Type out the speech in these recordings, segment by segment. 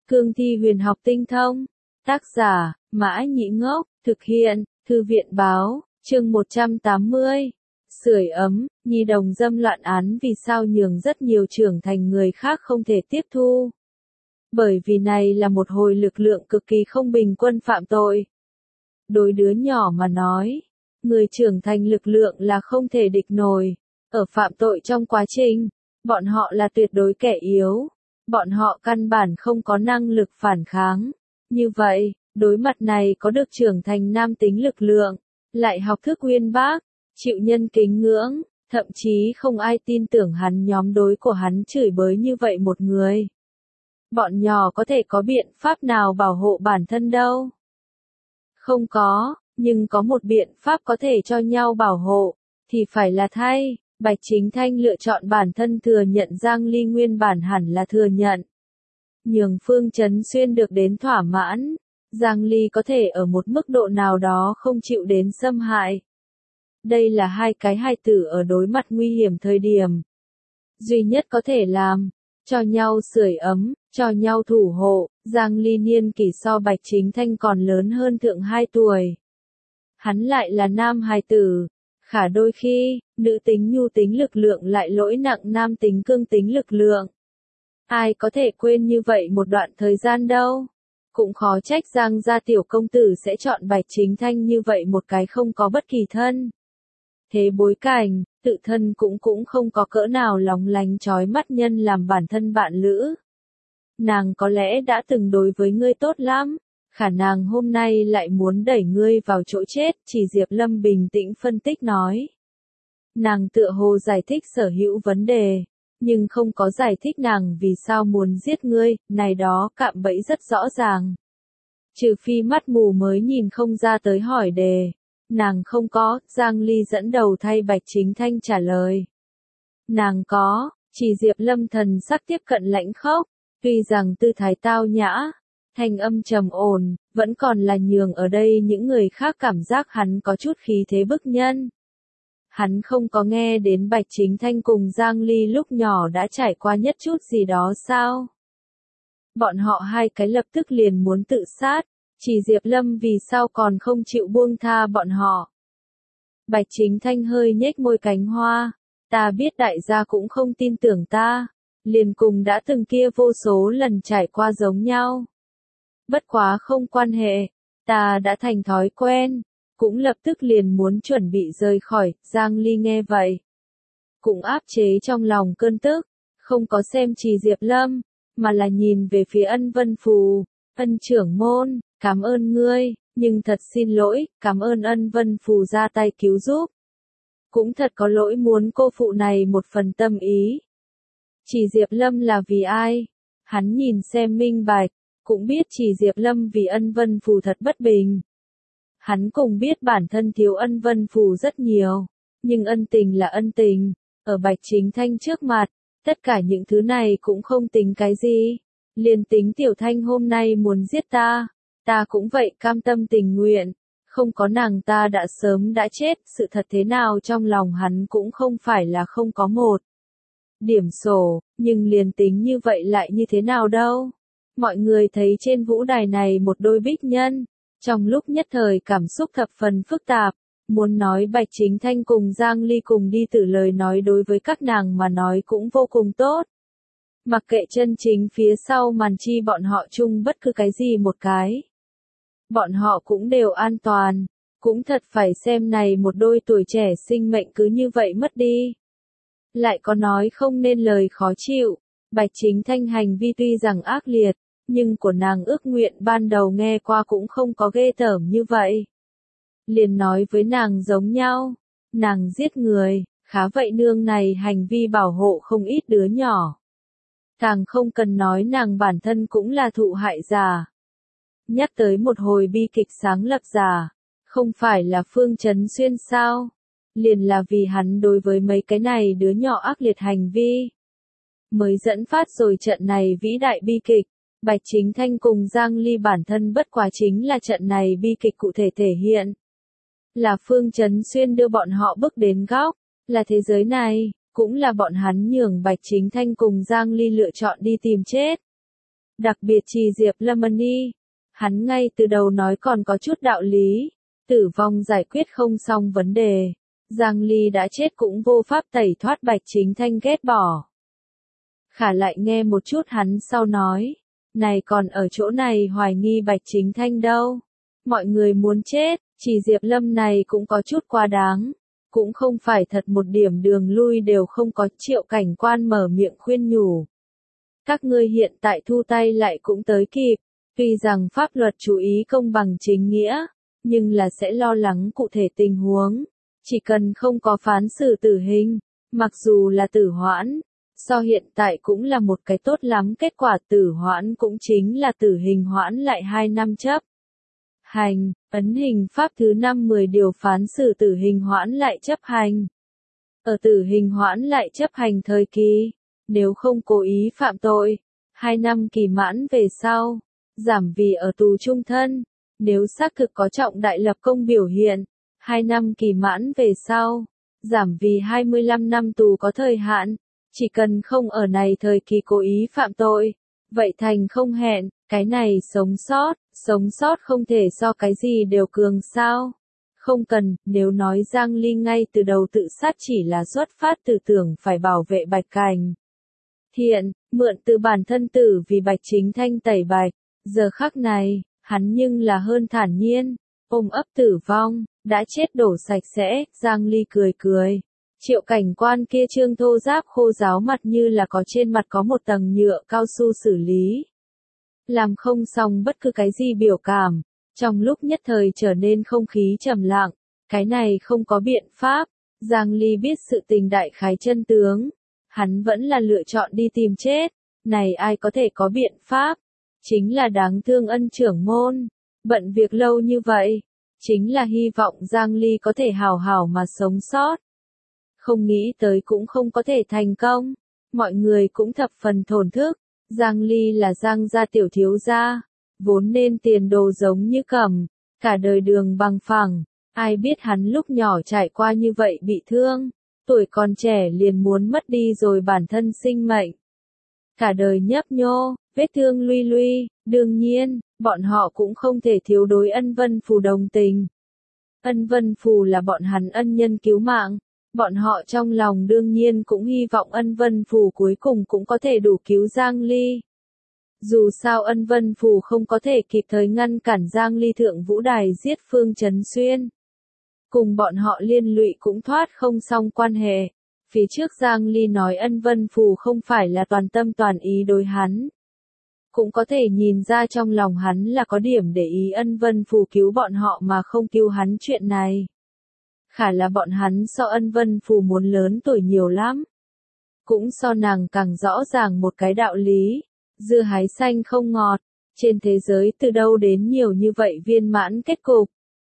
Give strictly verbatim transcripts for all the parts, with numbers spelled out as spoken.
Cương thi huyền học tinh thông. Tác giả, Mã Nhĩ Ngốc, thực hiện, Thư viện Báo, chương một trăm tám mươi. Sưởi ấm, nhi đồng dâm loạn án vì sao nhường rất nhiều trưởng thành người khác không thể tiếp thu. Bởi vì này là một hồi lực lượng cực kỳ không bình quân phạm tội. Đối đứa nhỏ mà nói, người trưởng thành lực lượng là không thể địch nổi. Ở phạm tội trong quá trình, bọn họ là tuyệt đối kẻ yếu. Bọn họ căn bản không có năng lực phản kháng. Như vậy, đối mặt này có được trưởng thành nam tính lực lượng, lại học thức uyên bác, chịu nhân kính ngưỡng, thậm chí không ai tin tưởng hắn nhóm đối của hắn chửi bới như vậy một người. Bọn nhỏ có thể có biện pháp nào bảo hộ bản thân đâu? Không có, nhưng có một biện pháp có thể cho nhau bảo hộ, thì phải là thay. Bạch Chính Thanh lựa chọn bản thân thừa nhận Giang Ly nguyên bản hẳn là thừa nhận. Nhường Phương Chấn Xuyên được đến thỏa mãn, Giang Ly có thể ở một mức độ nào đó không chịu đến xâm hại. Đây là hai cái hài tử ở đối mặt nguy hiểm thời điểm. Duy nhất có thể làm, cho nhau sưởi ấm, cho nhau thủ hộ. Giang Ly niên kỷ so Bạch Chính Thanh còn lớn hơn thượng hai tuổi. Hắn lại là nam hài tử. Khả đôi khi, nữ tính nhu tính lực lượng lại lỗi nặng nam tính cương tính lực lượng. Ai có thể quên như vậy một đoạn thời gian đâu. Cũng khó trách Giang gia tiểu công tử sẽ chọn Bạch Chính Thanh như vậy một cái không có bất kỳ thân. Thế bối cảnh, tự thân cũng cũng không có cỡ nào lóng lánh chói mắt nhân làm bản thân bạn lữ. Nàng có lẽ đã từng đối với ngươi tốt lắm. Khả năng hôm nay lại muốn đẩy ngươi vào chỗ chết, chỉ Diệp Lâm bình tĩnh phân tích nói. Nàng tựa hồ giải thích sở hữu vấn đề, nhưng không có giải thích nàng vì sao muốn giết ngươi, này đó cạm bẫy rất rõ ràng. Trừ phi mắt mù mới nhìn không ra tới hỏi đề. Nàng không có, Giang Ly dẫn đầu thay Bạch Chính Thanh trả lời. Nàng có, chỉ Diệp Lâm thần sắc tiếp cận lãnh khốc, tuy rằng tư thái tao nhã, thanh âm trầm ổn, vẫn còn là nhường ở đây những người khác cảm giác hắn có chút khí thế bức nhân. Hắn không có nghe đến Bạch Chính Thanh cùng Giang Ly lúc nhỏ đã trải qua nhất chút gì đó sao? Bọn họ hai cái lập tức liền muốn tự sát, chỉ Diệp Lâm vì sao còn không chịu buông tha bọn họ. Bạch Chính Thanh hơi nhếch môi cánh hoa, ta biết đại gia cũng không tin tưởng ta, liền cùng đã từng kia vô số lần trải qua giống nhau. Bất quá không quan hệ, ta đã thành thói quen, cũng lập tức liền muốn chuẩn bị rời khỏi. Giang Ly nghe vậy, cũng áp chế trong lòng cơn tức, không có xem Trì Diệp Lâm, mà là nhìn về phía Ân Vân Phù. Ân trưởng môn, cảm ơn ngươi, nhưng thật xin lỗi, cảm ơn Ân Vân Phù ra tay cứu giúp. Cũng thật có lỗi muốn cô phụ này một phần tâm ý. Trì Diệp Lâm là vì ai? Hắn nhìn xem minh bạch. Cũng biết chỉ Diệp Lâm vì Ân Vân Phù thật bất bình. Hắn cũng biết bản thân thiếu Ân Vân Phù rất nhiều, nhưng ân tình là ân tình, ở Bạch Chính Thanh trước mặt, tất cả những thứ này cũng không tính cái gì. Liền tính Tiểu Thanh hôm nay muốn giết ta, ta cũng vậy cam tâm tình nguyện, không có nàng ta đã sớm đã chết, sự thật thế nào trong lòng hắn cũng không phải là không có một điểm sổ, nhưng liền tính như vậy lại như thế nào đâu. Mọi người thấy trên vũ đài này một đôi bích nhân, trong lúc nhất thời cảm xúc thập phần phức tạp, muốn nói Bạch Chính Thanh cùng Giang Ly cùng đi tử lời nói đối với các nàng mà nói cũng vô cùng tốt. Mặc kệ chân chính phía sau màn chi bọn họ chung bất cứ cái gì một cái. Bọn họ cũng đều an toàn, cũng thật phải xem này một đôi tuổi trẻ sinh mệnh cứ như vậy mất đi. Lại có nói không nên lời khó chịu, Bạch Chính Thanh hành vi tuy rằng ác liệt, nhưng của nàng ước nguyện ban đầu nghe qua cũng không có ghê tởm như vậy. Liền nói với nàng giống nhau, nàng giết người, khá vậy nương này hành vi bảo hộ không ít đứa nhỏ. Càng không cần nói nàng bản thân cũng là thụ hại giả. Nhắc tới một hồi bi kịch sáng lập giả, không phải là Phương Chấn Xuyên sao? Liền là vì hắn đối với mấy cái này đứa nhỏ ác liệt hành vi. Mới dẫn phát rồi trận này vĩ đại bi kịch. Bạch Chính Thanh cùng Giang Ly bản thân bất quá chính là trận này bi kịch cụ thể thể hiện. Là Phương Chấn Xuyên đưa bọn họ bước đến góc, là thế giới này, cũng là bọn hắn nhường Bạch Chính Thanh cùng Giang Ly lựa chọn đi tìm chết. Đặc biệt Trì Diệp Lâm Y, hắn ngay từ đầu nói còn có chút đạo lý, tử vong giải quyết không xong vấn đề. Giang Ly đã chết cũng vô pháp tẩy thoát Bạch Chính Thanh ghét bỏ. Khả lại nghe một chút hắn sau nói, này còn ở chỗ này hoài nghi Bạch Chính Thanh đâu. Mọi người muốn chết, Trì Diệp Lâm này cũng có chút quá đáng. Cũng không phải thật một điểm đường lui đều không có. Triệu Cảnh Quan mở miệng khuyên nhủ. Các ngươi hiện tại thu tay lại cũng tới kịp, tuy rằng pháp luật chú ý công bằng chính nghĩa, nhưng là sẽ lo lắng cụ thể tình huống. Chỉ cần không có phán xử tử hình, mặc dù là tử hoãn, so hiện tại cũng là một cái tốt lắm kết quả. Tử hoãn cũng chính là tử hình hoãn lại hai năm chấp hành, ấn hình pháp thứ năm mười điều phán xử tử hình hoãn lại chấp hành. Ở tử hình hoãn lại chấp hành thời kỳ, nếu không cố ý phạm tội, hai năm kỳ mãn về sau, giảm vì ở tù chung thân. Nếu xác thực có trọng đại lập công biểu hiện, hai năm kỳ mãn về sau, giảm vì hai mươi lăm năm tù có thời hạn. Chỉ cần không ở này thời kỳ cố ý phạm tội, vậy thành không hẹn. Cái này sống sót, sống sót không thể so cái gì đều cường sao. Không cần, nếu nói Giang Ly ngay từ đầu tự sát chỉ là xuất phát từ tưởng phải bảo vệ Bạch Cảnh Thiện, mượn từ bản thân tử vì Bạch Chính Thanh tẩy bạch. Giờ khắc này, hắn nhưng là hơn thản nhiên, ôm ấp tử vong, đã chết đổ sạch sẽ. Giang Ly cười cười. Triệu Cảnh Quan kia trương thô ráp khô ráo mặt như là có trên mặt có một tầng nhựa cao su xử lý. Làm không xong bất cứ cái gì biểu cảm, trong lúc nhất thời trở nên không khí trầm lặng. Cái này không có biện pháp. Giang Ly biết sự tình đại khái chân tướng, hắn vẫn là lựa chọn đi tìm chết. Này ai có thể có biện pháp? Chính là đáng thương ân trưởng môn, bận việc lâu như vậy, chính là hy vọng Giang Ly có thể hào hào mà sống sót. Không nghĩ tới cũng không có thể thành công, mọi người cũng thập phần thổn thức. Giang Ly là Giang gia tiểu thiếu gia, vốn nên tiền đồ giống như cẩm, cả đời đường bằng phẳng. Ai biết hắn lúc nhỏ trải qua như vậy bị thương, tuổi còn trẻ liền muốn mất đi rồi bản thân sinh mệnh. Cả đời nhấp nhô, vết thương luy luy, đương nhiên, bọn họ cũng không thể thiếu đối Ân Vân Phù đồng tình. Ân Vân Phù là bọn hắn ân nhân cứu mạng, bọn họ trong lòng đương nhiên cũng hy vọng Ân Vân Phù cuối cùng cũng có thể đủ cứu Giang Ly. Dù sao Ân Vân Phù không có thể kịp thời ngăn cản Giang Ly thượng vũ đài giết Phương Chấn Xuyên. Cùng bọn họ liên lụy cũng thoát không xong quan hệ. Phía trước Giang Ly nói Ân Vân Phù không phải là toàn tâm toàn ý đối hắn. Cũng có thể nhìn ra trong lòng hắn là có điểm để ý Ân Vân Phù cứu bọn họ mà không cứu hắn chuyện này. Khả là bọn hắn so Ân Vân Phù muốn lớn tuổi nhiều lắm. Cũng so nàng càng rõ ràng một cái đạo lý. Dưa hái xanh không ngọt. Trên thế giới từ đâu đến nhiều như vậy viên mãn kết cục.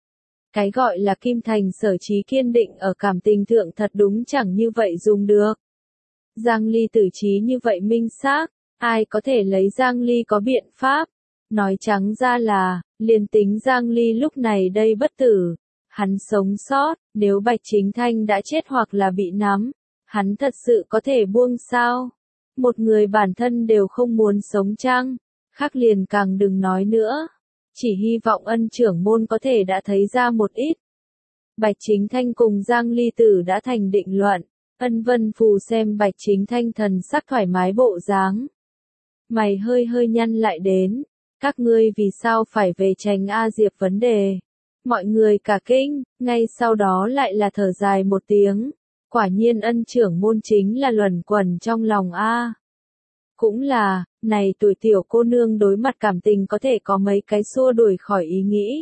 Cái gọi là kim thành sở trí kiên định ở cảm tình thượng thật đúng chẳng như vậy dùng được. Giang Ly tử trí như vậy minh xác, ai có thể lấy Giang Ly có biện pháp. Nói trắng ra là, liền tính Giang Ly lúc này đây bất tử, hắn sống sót, nếu Bạch Chính Thanh đã chết hoặc là bị nắm, hắn thật sự có thể buông sao? Một người bản thân đều không muốn sống chăng? Khác liền càng đừng nói nữa. Chỉ hy vọng Ân trưởng môn có thể đã thấy ra một ít. Bạch Chính Thanh cùng Giang Ly tử đã thành định luận. Ân Vân Phù xem Bạch Chính Thanh thần sắc thoải mái bộ dáng. Mày hơi hơi nhăn lại đến. Các ngươi vì sao phải về tránh A Diệp vấn đề? Mọi người cả kinh, ngay sau đó lại là thở dài một tiếng. Quả nhiên Ân trưởng môn chính là luẩn quẩn trong lòng A. Cũng là, này tuổi tiểu cô nương đối mặt cảm tình có thể có mấy cái xua đuổi khỏi ý nghĩ.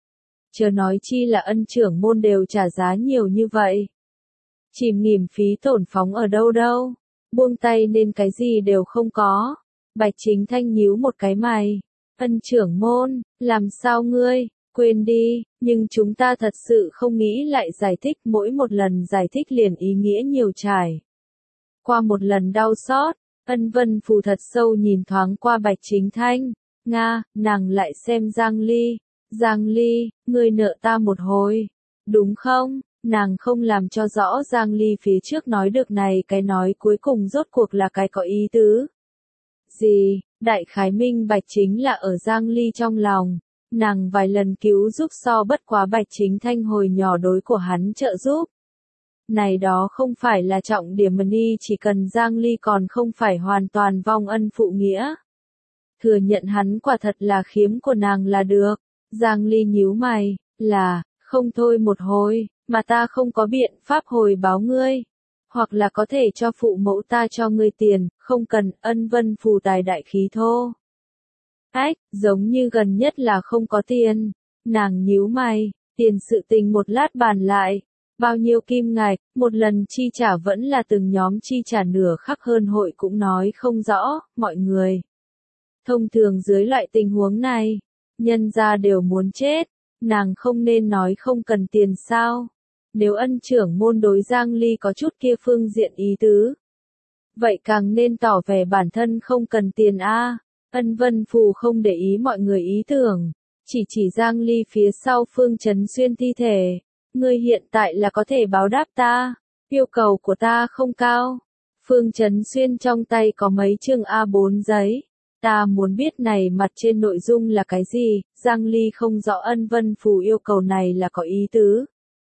Chớ nói chi là Ân trưởng môn đều trả giá nhiều như vậy. Chìm nghỉm phí tổn phóng ở đâu đâu, buông tay nên cái gì đều không có. Bạch Chính Thanh nhíu một cái mày. Ân trưởng môn, làm sao ngươi, quên đi, nhưng chúng ta thật sự không nghĩ lại giải thích, mỗi một lần giải thích liền ý nghĩa nhiều trải. Qua một lần đau xót, Ân Vân Phù thật sâu nhìn thoáng qua Bạch Chính Thanh. Nga, nàng lại xem Giang Ly. Giang Ly, ngươi nợ ta một hồi, đúng không? Nàng không làm cho rõ Giang Ly phía trước nói được này cái nói cuối cùng rốt cuộc là cái có ý tứ. Gì, đại khái minh bạch chính là ở Giang Ly trong lòng. Nàng vài lần cứu giúp so bất quá Bạch Chính Thanh hồi nhỏ đối của hắn trợ giúp. Này đó không phải là trọng điểm mần y, chỉ cần Giang Ly còn không phải hoàn toàn vong ân phụ nghĩa. Thừa nhận hắn quả thật là khiếm của nàng là được. Giang Ly nhíu mày, là, không thôi một hồi, mà ta không có biện pháp hồi báo ngươi. Hoặc là có thể cho phụ mẫu ta cho ngươi tiền, không cần ân vân phù tài đại khí thô. Ách, giống như gần nhất là không có tiền. Nàng nhíu mày, tiền sự tình một lát bàn lại. Bao nhiêu kim ngạch, một lần chi trả vẫn là từng nhóm chi trả nửa khắc hơn hội cũng nói không rõ, mọi người. Thông thường dưới loại tình huống này, nhân gia đều muốn chết, nàng không nên nói không cần tiền sao. Nếu ân trưởng môn đối Giang Ly có chút kia phương diện ý tứ, vậy càng nên tỏ vẻ bản thân không cần tiền a. Ân Vân Phù không để ý mọi người ý tưởng, chỉ chỉ Giang Ly phía sau Phương Chấn Xuyên thi thể. Ngươi hiện tại là có thể báo đáp ta, yêu cầu của ta không cao. Phương Chấn Xuyên trong tay có mấy chương A bốn giấy. Ta muốn biết này mặt trên nội dung là cái gì, Giang Ly không rõ Ân Vân Phù yêu cầu này là có ý tứ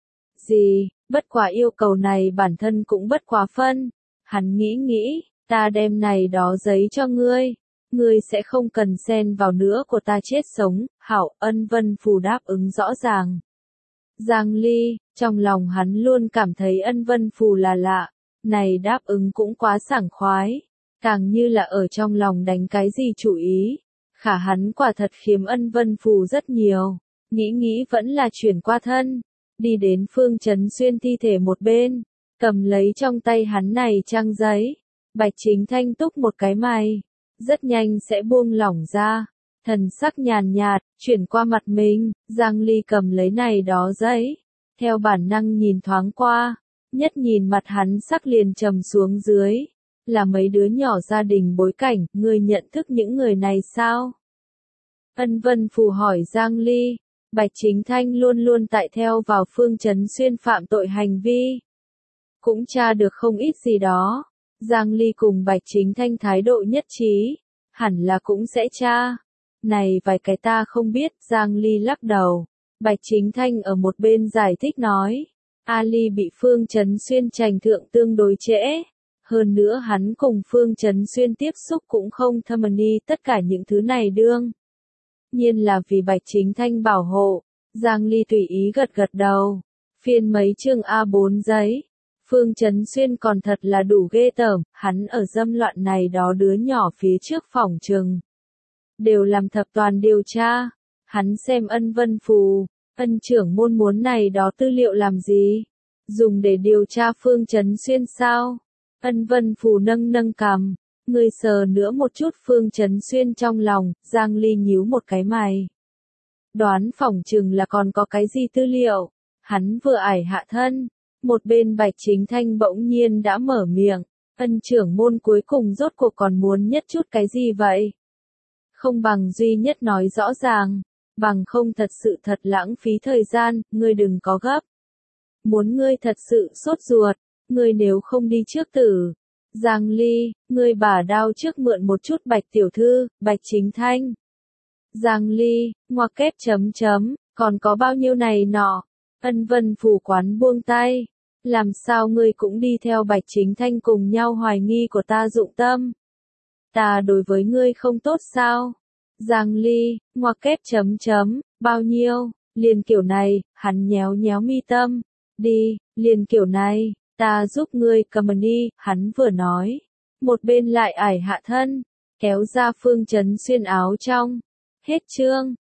gì, bất quả yêu cầu này bản thân cũng bất quá phân. Hắn nghĩ nghĩ, ta đem này đó giấy cho ngươi, ngươi sẽ không cần xen vào nữa của ta chết sống, hảo. Ân Vân Phù đáp ứng rõ ràng. Giang Ly, trong lòng hắn luôn cảm thấy Ân Vân Phù là lạ, này đáp ứng cũng quá sảng khoái, càng như là ở trong lòng đánh cái gì chủ ý. Khả hắn quả thật khiếm Ân Vân Phù rất nhiều, nghĩ nghĩ vẫn là chuyển qua thân, đi đến Phương Chấn Xuyên thi thể một bên, cầm lấy trong tay hắn này trang giấy. Bạch Chính Thanh túc một cái mày, rất nhanh sẽ buông lỏng ra. Thần sắc nhàn nhạt, chuyển qua mặt mình, Giang Ly cầm lấy này đó giấy. Theo bản năng nhìn thoáng qua, nhất nhìn mặt hắn sắc liền trầm xuống dưới. Là mấy đứa nhỏ gia đình bối cảnh, ngươi nhận thức những người này sao? Ân Vân Phù hỏi Giang Ly. Bạch Chính Thanh luôn luôn tại theo vào Phương Chấn Xuyên phạm tội hành vi. Cũng tra được không ít gì đó. Giang Ly cùng Bạch Chính Thanh thái độ nhất trí. Hẳn là cũng sẽ tra. Này vài cái ta không biết, Giang Ly lắc đầu. Bạch Chính Thanh ở một bên giải thích nói. Ali bị Phương Chấn Xuyên trành thượng tương đối trễ. Hơn nữa hắn cùng Phương Chấn Xuyên tiếp xúc cũng không thâm ni, tất cả những thứ này đương nhiên là vì Bạch Chính Thanh bảo hộ. Giang Ly tùy ý gật gật đầu. Phiên mấy chương A bốn giấy. Phương Chấn Xuyên còn thật là đủ ghê tởm, hắn ở dâm loạn này đó đứa nhỏ phía trước phòng trừng. Đều làm thập toàn điều tra. Hắn xem Ân Vân Phù, Ân trưởng môn muốn này đó tư liệu làm gì? Dùng để điều tra Phương Chấn Xuyên sao? Ân Vân Phù nâng nâng cằm. Người sờ nữa một chút Phương Chấn Xuyên trong lòng, Giang Ly nhíu một cái mày. Đoán phỏng chừng là còn có cái gì tư liệu. Hắn vừa ải hạ thân. Một bên Bạch Chính Thanh bỗng nhiên đã mở miệng. Ân trưởng môn cuối cùng rốt cuộc còn muốn nhất chút cái gì vậy? Không bằng duy nhất nói rõ ràng. Bằng không thật sự thật lãng phí thời gian, ngươi đừng có gấp. Muốn ngươi thật sự sốt ruột, ngươi nếu không đi trước tử. Giang Ly, ngươi bả đao trước mượn một chút Bạch tiểu thư, Bạch Chính Thanh. Giang Ly, ngoặc kép chấm chấm, còn có bao nhiêu này nọ. Ân Vân Phù quán buông tay. Làm sao ngươi cũng đi theo Bạch Chính Thanh cùng nhau hoài nghi của ta dụng tâm. Ta đối với ngươi không tốt sao? Giang Ly, ngoặc kép chấm chấm, bao nhiêu, liền kiểu này, hắn nhéo nhéo mi tâm. Đi, liền kiểu này, ta giúp ngươi cầm đi, hắn vừa nói. Một bên lại ải hạ thân, kéo ra Phương Chấn Xuyên áo trong. Hết chương.